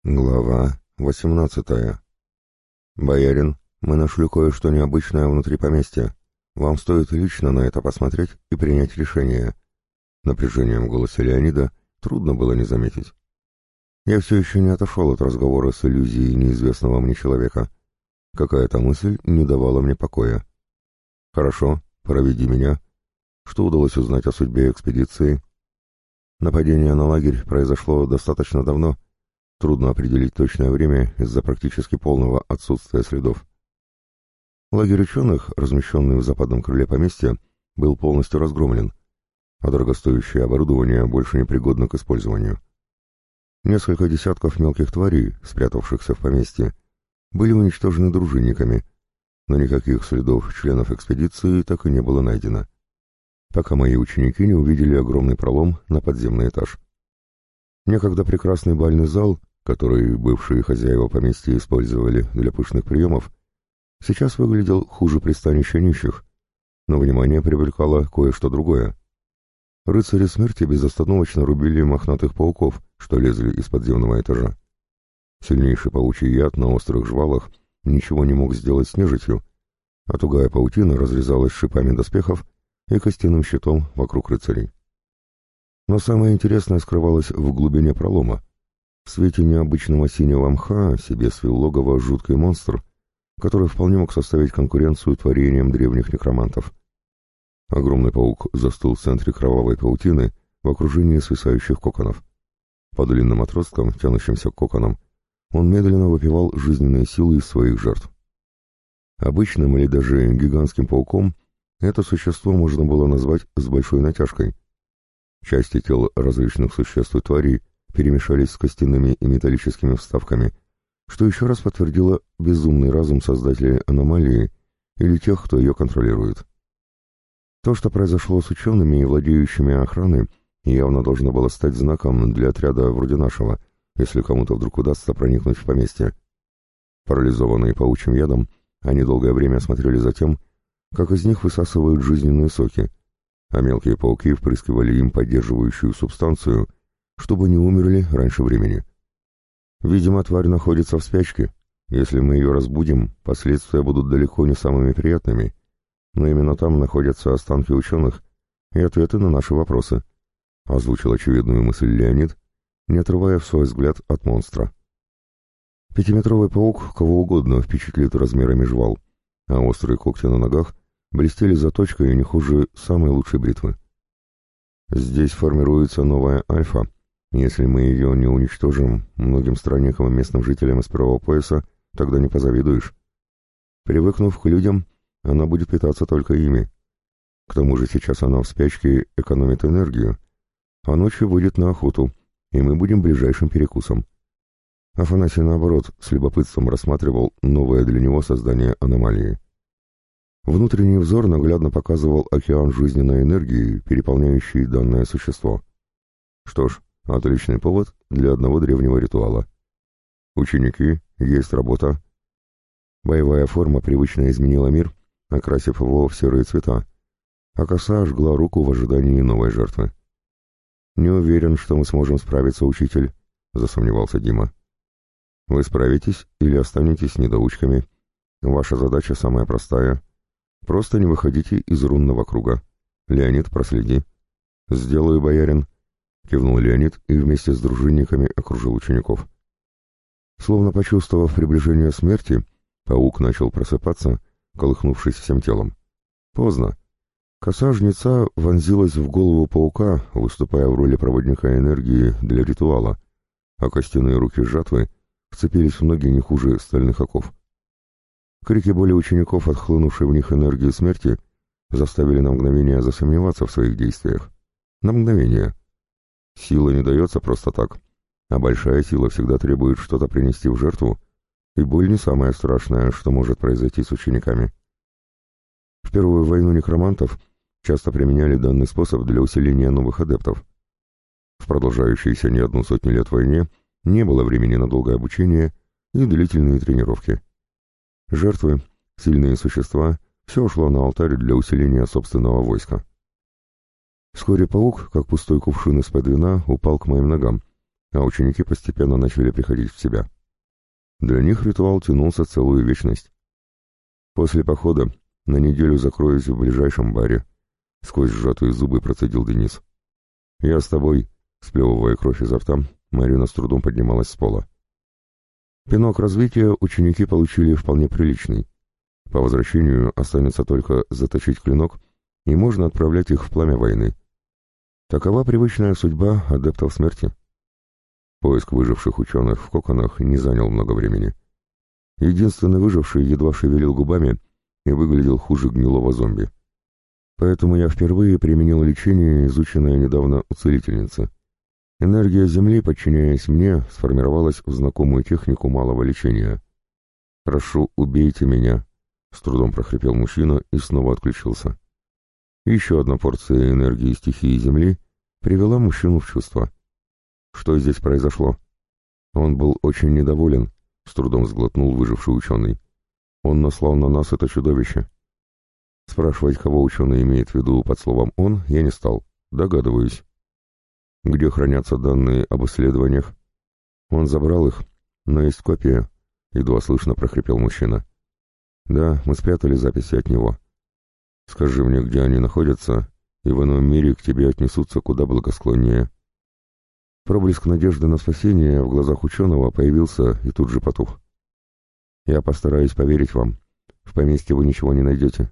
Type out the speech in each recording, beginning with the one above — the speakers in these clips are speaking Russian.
Глава 18. «Боярин, мы нашли кое-что необычное внутри поместья. Вам стоит лично на это посмотреть и принять решение». Напряжением в голосе Леонида трудно было не заметить. Я все еще не отошел от разговора с иллюзией неизвестного мне человека. Какая-то мысль не давала мне покоя. «Хорошо, проведи меня. Что удалось узнать о судьбе экспедиции?» Нападение на лагерь произошло достаточно давно. Трудно определить точное время из-за практически полного отсутствия следов. Лагерь ученых, размещенный в западном крыле поместья, был полностью разгромлен, а дорогостоящее оборудование больше не пригодно к использованию. Несколько десятков мелких тварей, спрятавшихся в поместье, были уничтожены дружинниками, но никаких следов членов экспедиции так и не было найдено, пока мои ученики не увидели огромный пролом на подземный этаж. Некогда прекрасный бальный зал, который бывшие хозяева поместья использовали для пышных приемов, сейчас выглядел хуже пристанища нищих, но внимание привлекало кое-что другое. Рыцари смерти безостановочно рубили мохнатых пауков, что лезли из подземного этажа. Сильнейший паучий яд на острых жвалах ничего не мог сделать с нежитью, а тугая паутина разрезалась шипами доспехов и костяным щитом вокруг рыцарей. Но самое интересное скрывалось в глубине пролома. В свете необычного синего мха себе свил логово жуткий монстр, который вполне мог составить конкуренцию творениям древних некромантов. Огромный паук застыл в центре кровавой паутины в окружении свисающих коконов. По длинным отросткам, тянущимся к коконам, он медленно выпивал жизненные силы из своих жертв. Обычным или даже гигантским пауком это существо можно было назвать с большой натяжкой. Части тел различных существ и тварей перемешались с костяными и металлическими вставками, что еще раз подтвердило безумный разум создателей аномалии или тех, кто ее контролирует. То, что произошло с учеными и владеющими охраной, явно должно было стать знаком для отряда вроде нашего, если кому-то вдруг удастся проникнуть в поместье. Парализованные паучьим ядом, они долгое время смотрели за тем, как из них высасывают жизненные соки, а мелкие пауки впрыскивали им поддерживающую субстанцию, чтобы не умерли раньше времени. Видимо, тварь находится в спячке. Если мы ее разбудим, последствия будут далеко не самыми приятными, но именно там находятся останки ученых и ответы на наши вопросы, озвучил очевидную мысль Леонид, не отрывая свой взгляд от монстра. Пятиметровый паук кого угодно впечатлит размерами жвал, а острые когти на ногах блестели заточкой не хуже самой лучшей бритвы. Здесь формируется новая альфа. Если мы ее не уничтожим, многим странникам и местным жителям из первого пояса тогда не позавидуешь. Привыкнув к людям, она будет питаться только ими. К тому же сейчас она в спячке экономит энергию, а ночью выйдет на охоту, и мы будем ближайшим перекусом. Афанасий, наоборот, с любопытством рассматривал новое для него создание аномалии. Внутренний взор наглядно показывал океан жизненной энергии, переполняющий данное существо. Что ж, отличный повод для одного древнего ритуала. Ученики, есть работа. Боевая форма привычно изменила мир, окрасив его в серые цвета, а коса жгла руку в ожидании новой жертвы. «Не уверен, что мы сможем справиться, учитель», — засомневался Дима. «Вы справитесь или останетесь недоучками? Ваша задача самая простая. Просто не выходите из рунного круга. Леонид, проследи». «Сделаю, боярин», — кивнул Леонид и вместе с дружинниками окружил учеников. Словно почувствовав приближение смерти, паук начал просыпаться, колыхнувшись всем телом. Поздно. Коса жнеца вонзилась в голову паука, выступая в роли проводника энергии для ритуала, а костяные руки жатвы вцепились в ноги не хуже стальных оков. Крики боли учеников, отхлынувшей в них энергии смерти, заставили на мгновение засомневаться в своих действиях. На мгновение. Сила не дается просто так, а большая сила всегда требует что-то принести в жертву, и боль не самое страшное, что может произойти с учениками. В Первую войну некромантов часто применяли данный способ для усиления новых адептов. В продолжающейся не одну сотню лет войне не было времени на долгое обучение и длительные тренировки. Жертвы, сильные существа, все ушло на алтарь для усиления собственного войска. Вскоре паук, как пустой кувшин из-под вина, упал к моим ногам, а ученики постепенно начали приходить в себя. Для них ритуал тянулся целую вечность. «После похода на неделю закроюсь в ближайшем баре», — сквозь сжатые зубы процедил Денис. «Я с тобой», — сплевывая кровь изо рта, Марина с трудом поднималась с пола. Пинок развития ученики получили вполне приличный. По возвращению останется только заточить клинок, и можно отправлять их в пламя войны. Такова привычная судьба адептов смерти. Поиск выживших ученых в коконах не занял много времени. Единственный выживший едва шевелил губами и выглядел хуже гнилого зомби. Поэтому я впервые применил лечение, изученное недавно у целительницы. Энергия Земли, подчиняясь мне, сформировалась в знакомую технику малого лечения. «Прошу, убейте меня», — с трудом прохрипел мужчина и снова отключился. Еще одна порция энергии стихии Земли привела мужчину в чувство. Что здесь произошло? Он был очень недоволен, с трудом сглотнул выживший ученый. Он наслал на нас это чудовище. Спрашивать, кого ученый имеет в виду под словом «он», я не стал. Догадываюсь. Где хранятся данные об исследованиях? Он забрал их, но есть копия, едва слышно прохрипел мужчина. Да, мы спрятали записи от него. Скажи мне, где они находятся, и в ином мире к тебе отнесутся куда благосклоннее. Проблеск надежды на спасение в глазах ученого появился и тут же потух. «Я постараюсь поверить вам. В поместье вы ничего не найдете».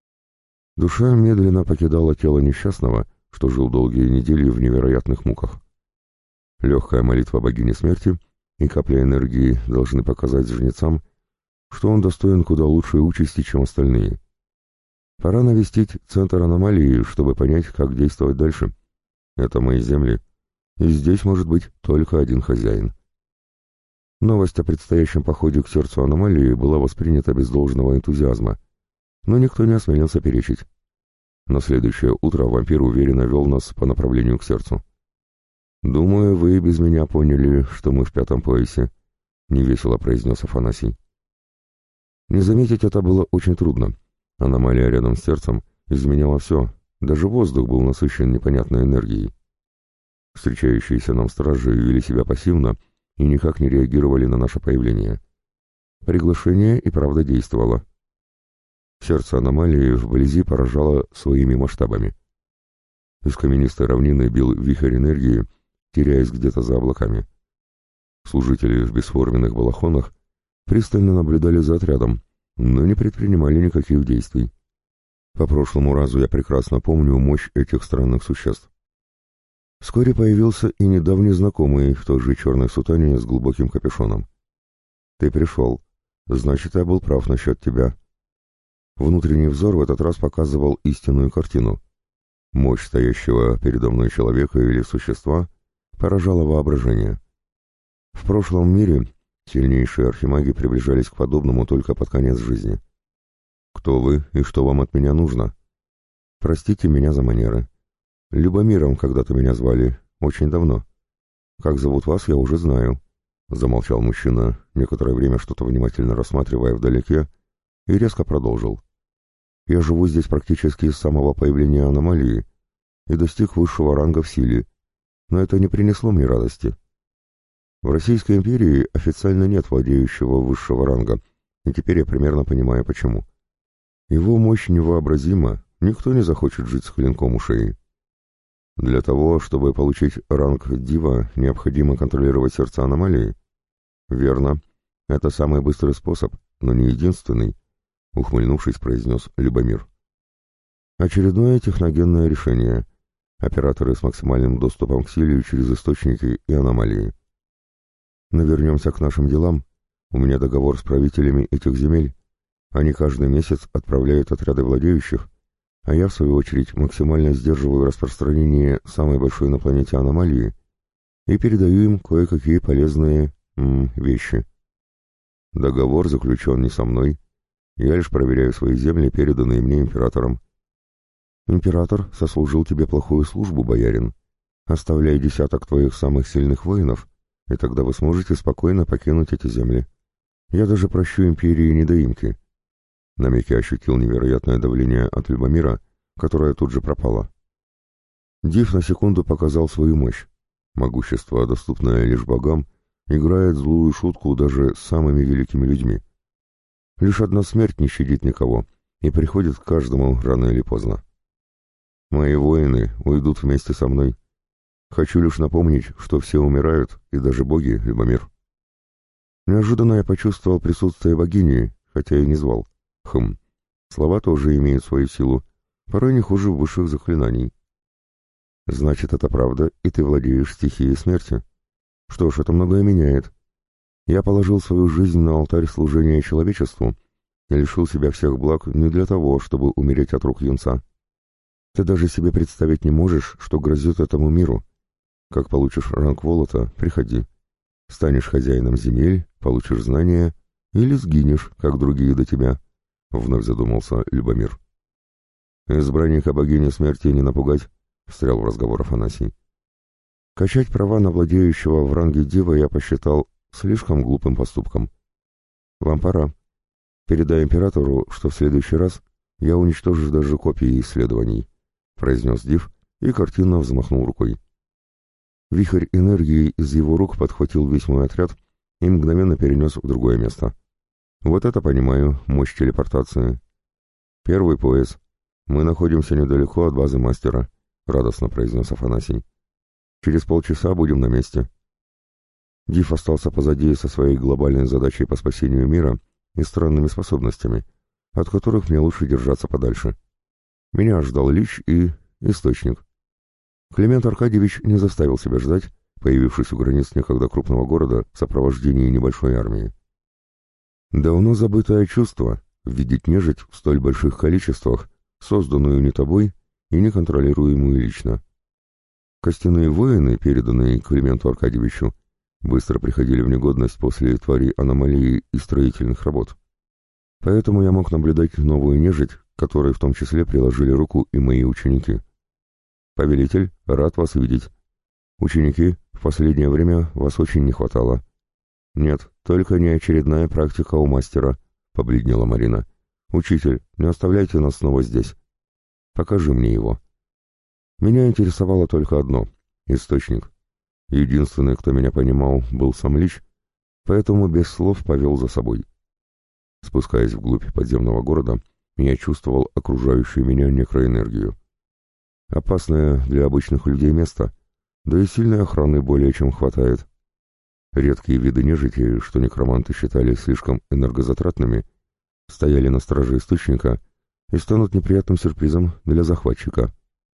Душа медленно покидала тело несчастного, что жил долгие недели в невероятных муках. Легкая молитва богини смерти и капля энергии должны показать жнецам, что он достоин куда лучшей участи, чем остальные. Пора навестить центр аномалии, чтобы понять, как действовать дальше. Это мои земли. И здесь может быть только один хозяин. Новость о предстоящем походе к сердцу аномалии была воспринята без должного энтузиазма, но никто не осмелился перечить. На следующее утро вампир уверенно вел нас по направлению к сердцу. «Думаю, вы и без меня поняли, что мы в 5-м поясе», — невесело произнес Афанасий. Не заметить это было очень трудно. Аномалия рядом с сердцем изменяла все, даже воздух был насыщен непонятной энергией. Встречающиеся нам стражи вели себя пассивно и никак не реагировали на наше появление. Приглашение и правда действовало. Сердце аномалии вблизи поражало своими масштабами. Из каменистой равнины бил вихрь энергии, теряясь где-то за облаками. Служители в бесформенных балахонах пристально наблюдали за отрядом, но не предпринимали никаких действий. По прошлому разу я прекрасно помню мощь этих странных существ. Вскоре появился и недавний знакомый в той же черной сутане с глубоким капюшоном. «Ты пришел. Значит, я был прав насчет тебя». Внутренний взор в этот раз показывал истинную картину. Мощь стоящего передо мной человека или существа поражала воображение. В прошлом мире сильнейшие архимаги приближались к подобному только под конец жизни. «Кто вы и что вам от меня нужно?» «Простите меня за манеры. Любомиром когда-то меня звали, очень давно. Как зовут вас, я уже знаю», — замолчал мужчина, некоторое время что-то внимательно рассматривая вдалеке, и резко продолжил. «Я живу здесь практически с самого появления аномалии и достиг высшего ранга в силе, но это не принесло мне радости. В Российской империи официально нет владеющего высшего ранга, и теперь я примерно понимаю, почему. Его мощь невообразима, никто не захочет жить с клинком у шеи. Для того, чтобы получить ранг Дива, необходимо контролировать сердце аномалии? Верно. Это самый быстрый способ, но не единственный, ухмыльнувшись, произнес Любомир. Очередное техногенное решение. Операторы с максимальным доступом к силе через источники и аномалии. Но вернемся к нашим делам. У меня договор с правителями этих земель. Они каждый месяц отправляют отряды владеющих, а я, в свою очередь, максимально сдерживаю распространение самой большой на планете аномалии и передаю им кое-какие полезные вещи. Договор заключен не со мной, я лишь проверяю свои земли, переданные мне императором. Император сослужил тебе плохую службу, боярин. Оставляй десяток твоих самых сильных воинов, и тогда вы сможете спокойно покинуть эти земли. Я даже прощу империи недоимки. На миг я ощутил невероятное давление от Любомира, которое тут же пропало. Див на секунду показал свою мощь. Могущество, доступное лишь богам, играет злую шутку даже с самыми великими людьми. Лишь одна смерть не щадит никого и приходит к каждому рано или поздно. Мои воины уйдут вместе со мной. Хочу лишь напомнить, что все умирают, и даже боги, Любомир. Неожиданно я почувствовал присутствие богини, хотя и не звал. Слова тоже имеют свою силу, порой не хуже высших заклинаний. Значит, это правда, и ты владеешь стихией смерти. Что ж, это многое меняет. Я положил свою жизнь на алтарь служения человечеству и лишил себя всех благ не для того, чтобы умереть от рук юнца. Ты даже себе представить не можешь, что грозит этому миру. Как получишь ранг Волота, приходи. Станешь хозяином земель, получишь знания или сгинешь, как другие до тебя, — вновь задумался Любомир. Избранника богини смерти не напугать, — встрял в разговор Афанасий. Качать права на владеющего в ранге дива я посчитал слишком глупым поступком. Вам пора. Передай императору, что в следующий раз я уничтожу даже копии исследований, — произнес див и картинно взмахнул рукой. Вихрь энергии из его рук подхватил весь мой отряд и мгновенно перенес в другое место. Вот это понимаю, мощь телепортации. Первый пояс. Мы находимся недалеко от базы мастера, — радостно произнес Афанасий. Через полчаса будем на месте. Див остался позади со своей глобальной задачей по спасению мира и странными способностями, от которых мне лучше держаться подальше. Меня ждал Лич и Источник. Климент Аркадьевич не заставил себя ждать, появившись у границ некогда крупного города в сопровождении небольшой армии. Давно забытое чувство — видеть нежить в столь больших количествах, созданную не тобой и неконтролируемую лично. Костяные воины, переданные Клименту Аркадьевичу, быстро приходили в негодность после тварей аномалии и строительных работ. Поэтому я мог наблюдать новую нежить, которой в том числе приложили руку и мои ученики. «Повелитель, рад вас видеть. Ученики, в последнее время вас очень не хватало». «Нет, только не очередная практика у мастера», — побледнела Марина. «Учитель, не оставляйте нас снова здесь. Покажи мне его». Меня интересовало только одно — источник. Единственный, кто меня понимал, был сам Лич, поэтому без слов повел за собой. Спускаясь вглубь подземного города, я чувствовал окружающую меня некроэнергию. Опасное для обычных людей место, да и сильной охраны более чем хватает. Редкие виды нежити, что некроманты считали слишком энергозатратными, стояли на страже источника и станут неприятным сюрпризом для захватчика.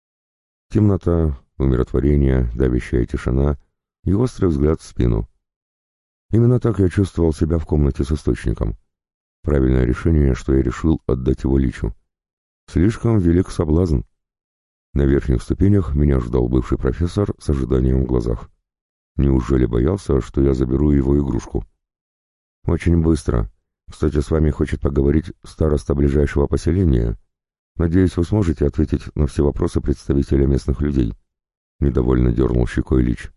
Темнота, умиротворение, давящая тишина и острый взгляд в спину. Именно так я чувствовал себя в комнате с источником. Правильное решение, что я решил отдать его Личу. Слишком велик соблазн. На верхних ступенях меня ждал бывший профессор с ожиданием в глазах. Неужели боялся, что я заберу его игрушку? Очень быстро. Кстати, с вами хочет поговорить староста ближайшего поселения. Надеюсь, вы сможете ответить на все вопросы представителя местных людей. Недовольно дернул щекой Лич.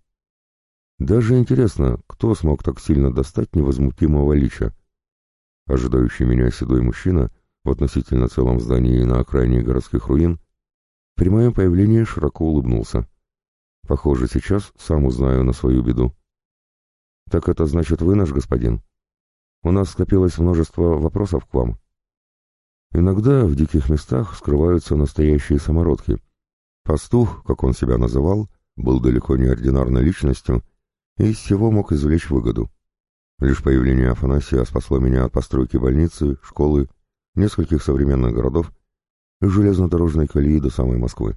Даже интересно, кто смог так сильно достать невозмутимого Лича? Ожидающий меня седой мужчина в относительно целом здании на окраине городских руин при моем появлении широко улыбнулся. Похоже, сейчас сам узнаю на свою беду. «Так это значит вы наш господин? У нас скопилось множество вопросов к вам. Иногда в диких местах скрываются настоящие самородки. Пастух, как он себя называл, был далеко не ординарной личностью и из всего мог извлечь выгоду. Лишь появление Афанасия спасло меня от постройки больницы, школы, нескольких современных городов и железнодорожной колеи до самой Москвы.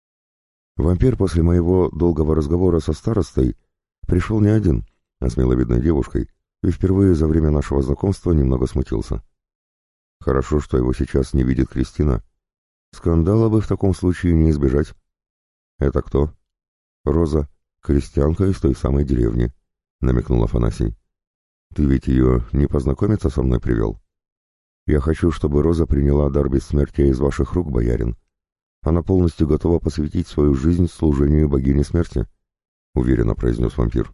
Вампир после моего долгого разговора со старостой пришел не один, а с миловидной девушкой, и впервые за время нашего знакомства немного смутился. Хорошо, что его сейчас не видит Кристина. Скандала бы в таком случае не избежать. «Это кто?» «Роза, крестьянка из той самой деревни», — намекнул Афанасий. «Ты ведь ее не познакомиться со мной привел?» «Я хочу, чтобы Роза приняла дар бессмертия из ваших рук, боярин. Она полностью готова посвятить свою жизнь служению богине смерти», — уверенно произнес вампир.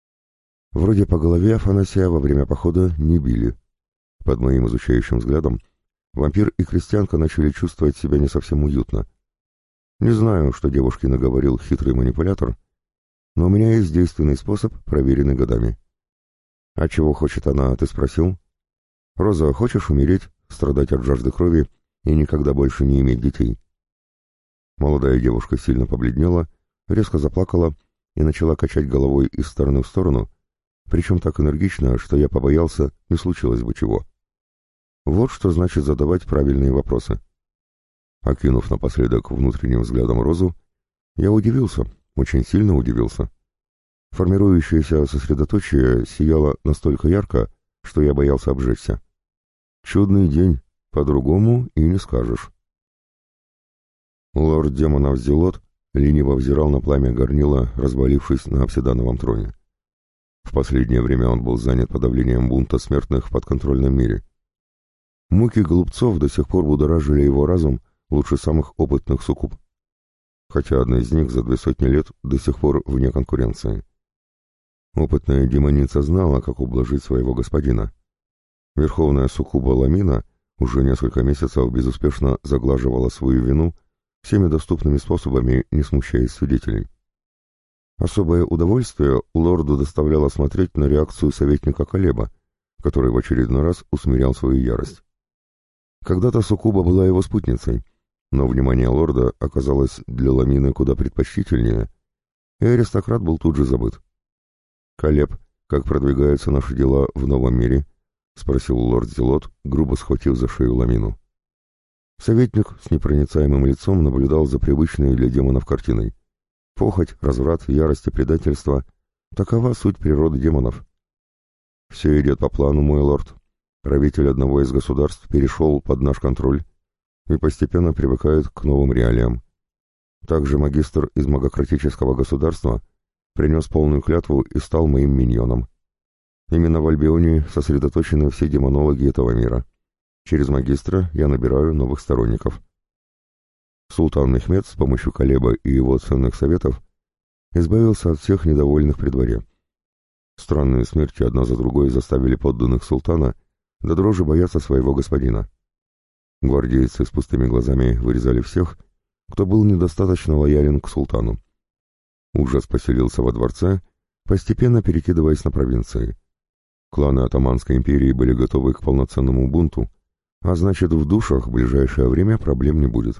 Вроде по голове Афанасия во время похода не били. Под моим изучающим взглядом вампир и крестьянка начали чувствовать себя не совсем уютно. Не знаю, что девушке наговорил хитрый манипулятор, но у меня есть действенный способ, проверенный годами. «А чего хочет она, ты спросил?» «Роза, хочешь умереть, страдать от жажды крови и никогда больше не иметь детей?» Молодая девушка сильно побледнела, резко заплакала и начала качать головой из стороны в сторону, причем так энергично, что я побоялся, не случилось бы чего. Вот что значит задавать правильные вопросы. Окинув напоследок внутренним взглядом Розу, я удивился, очень сильно удивился. Формирующееся сосредоточие сияло настолько ярко, что я боялся обжечься. Чудный день, по-другому и не скажешь. Лорд демонов Зелот лениво взирал на пламя горнила, развалившись на обсидановом троне. В последнее время он был занят подавлением бунта смертных в подконтрольном мире. Муки голубцов до сих пор будоражили его разум лучше самых опытных суккуб, хотя одна из них за 200 лет до сих пор вне конкуренции. Опытная демоница знала, как ублажить своего господина. Верховная суккуба Ламина уже несколько месяцев безуспешно заглаживала свою вину всеми доступными способами, не смущая свидетелей. Особое удовольствие лорду доставляло смотреть на реакцию советника Калеба, который в очередной раз усмирял свою ярость. Когда-то суккуба была его спутницей, но внимание лорда оказалось для Ламины куда предпочтительнее, и аристократ был тут же забыт. «Калеб, как продвигаются наши дела в новом мире?» — спросил лорд Зелот, грубо схватив за шею Ламину. Советник с непроницаемым лицом наблюдал за привычной для демонов картиной. Похоть, разврат, ярость и предательство — такова суть природы демонов. «Все идет по плану, мой лорд. Правитель одного из государств перешел под наш контроль и постепенно привыкает к новым реалиям. Также магистр из магократического государства принес полную клятву и стал моим миньоном. Именно в Альбионе сосредоточены все демонологи этого мира. Через магистра я набираю новых сторонников». Султан Мехмед с помощью Калеба и его ценных советов избавился от всех недовольных при дворе. Странные смерти одна за другой заставили подданных султана до дрожи бояться своего господина. Гвардейцы с пустыми глазами вырезали всех, кто был недостаточно лоялен к султану. Ужас поселился во дворце, постепенно перекидываясь на провинции. Кланы Отоманской империи были готовы к полноценному бунту, а значит, в душах в ближайшее время проблем не будет.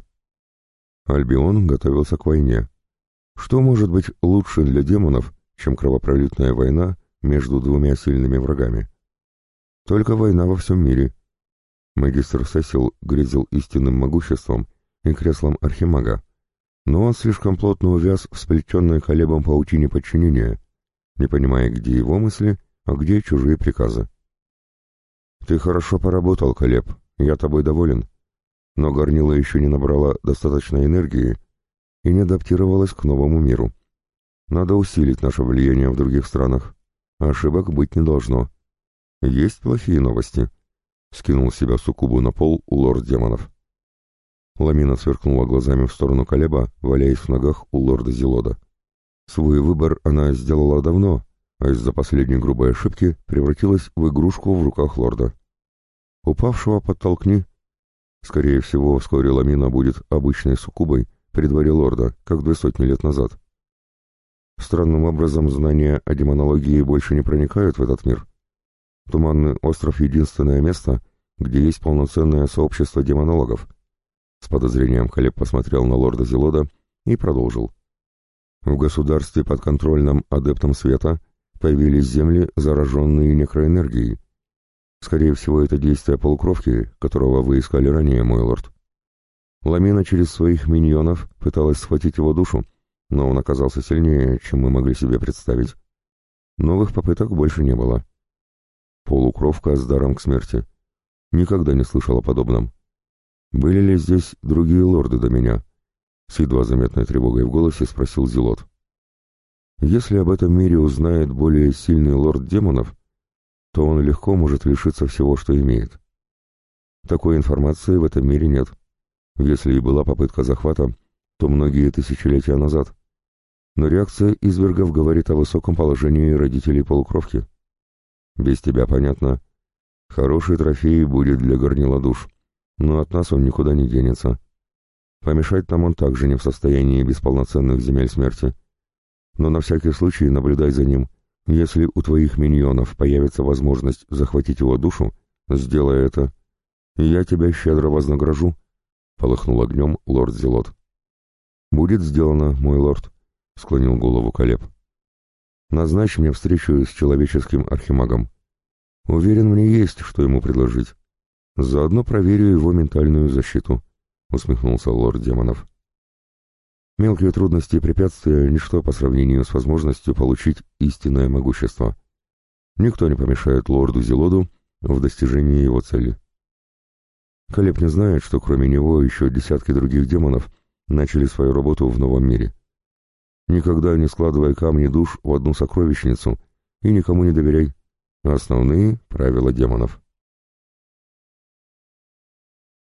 Альбион готовился к войне. Что может быть лучше для демонов, чем кровопролитная война между двумя сильными врагами? Только война во всем мире. Магистр Сесил грезил истинным могуществом и креслом архимага, но он слишком плотно увяз в сплетенной Калебом паутине подчинения, не понимая, где его мысли, а где чужие приказы. «Ты хорошо поработал, Калеб, я тобой доволен, но горнило еще не набрало достаточной энергии и не адаптировалось к новому миру. Надо усилить наше влияние в других странах, ошибок быть не должно. Есть плохие новости», — скинул с себя суккубу на пол лорд демонов. Ламина сверкнула глазами в сторону Калеба, валяясь в ногах у лорда Зелода. Свой выбор она сделала давно, а из-за последней грубой ошибки превратилась в игрушку в руках лорда. «Упавшего подтолкни». Скорее всего, вскоре Ламина будет обычной суккубой при дворе лорда, как 200 лет назад. Странным образом знания о демонологии больше не проникают в этот мир. Туманный остров — единственное место, где есть полноценное сообщество демонологов. С подозрением Калеб посмотрел на лорда Зелода и продолжил. В государстве подконтрольном адептам света появились земли, зараженные некроэнергией. Скорее всего, это действие полукровки, которого вы искали ранее, мой лорд. Ламина через своих миньонов пыталась схватить его душу, но он оказался сильнее, чем мы могли себе представить. Новых попыток больше не было. Полукровка с даром к смерти. Никогда не слышал о подобном. Были ли здесь другие лорды до меня? С едва заметной тревогой в голосе спросил Зелот. Если об этом мире узнает более сильный лорд демонов, то он легко может лишиться всего, что имеет. Такой информации в этом мире нет. Если и была попытка захвата, то многие тысячелетия назад. Но реакция извергов говорит о высоком положении родителей полукровки. Без тебя понятно. Хороший трофей будет для горнила душ, но от нас он никуда не денется. Помешать нам он также не в состоянии без полноценных земель смерти. но на всякий случай наблюдай за ним. Если у твоих миньонов появится возможность захватить его душу, сделай это. Я тебя щедро вознагражу», — полыхнул огнем лорд Зелот. «Будет сделано, мой лорд», — склонил голову Калеб. «Назначь мне встречу с человеческим архимагом. Уверен, мне есть, что ему предложить. Заодно проверю его ментальную защиту», — усмехнулся лорд демонов. «Мелкие трудности и препятствия — ничто по сравнению с возможностью получить истинное могущество. Никто не помешает лорду Зелоду в достижении его цели». Калеб не знает, что кроме него еще десятки других демонов начали свою работу в новом мире. Никогда не складывай камни душ в одну сокровищницу и никому не доверяй. Основные правила демонов.